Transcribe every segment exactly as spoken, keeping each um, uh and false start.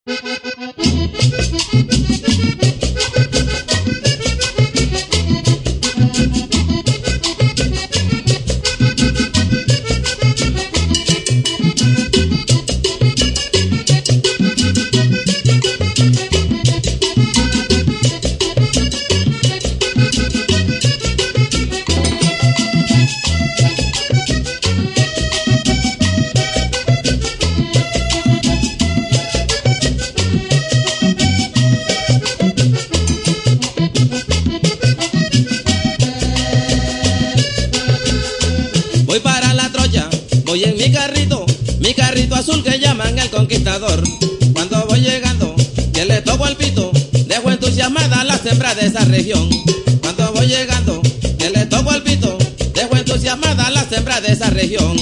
Voy para la Troya, voy en mi carrito, mi carrito azul que llaman el Conquistador. Cuando voy llegando, que le toco el pito, dejo entusiasmada a las hembras de esa región. Cuando voy llegando, que le toco el pito, dejo entusiasmada a las hembras de esa región.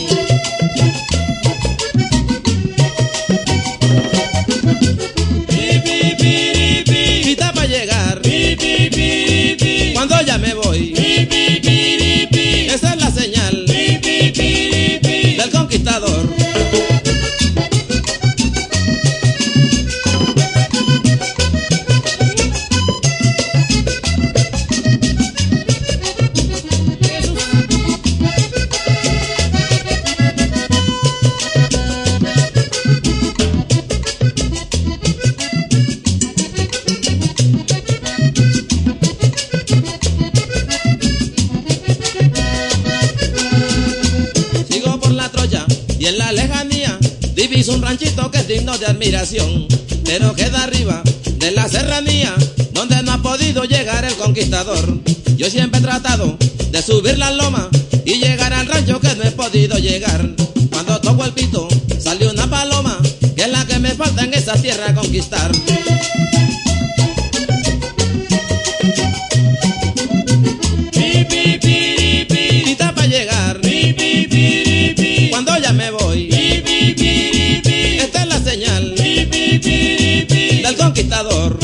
Pita para llegar, cuando ya me voy, esa es la señal del Conquistador. Sigo por la Troya y en la lejanía diviso un ranchito que es digno de admiración, pero queda arriba de la serranía donde no ha podido llegar el Conquistador. Yo siempre he tratado de subir la loma y llegar al rancho que no he podido llegar. Cuando toco el pito sale una paloma, que es la que me falta en esa tierra conquistar. Pita para llegar, cuando ya me voy, esta es la señal del Conquistador.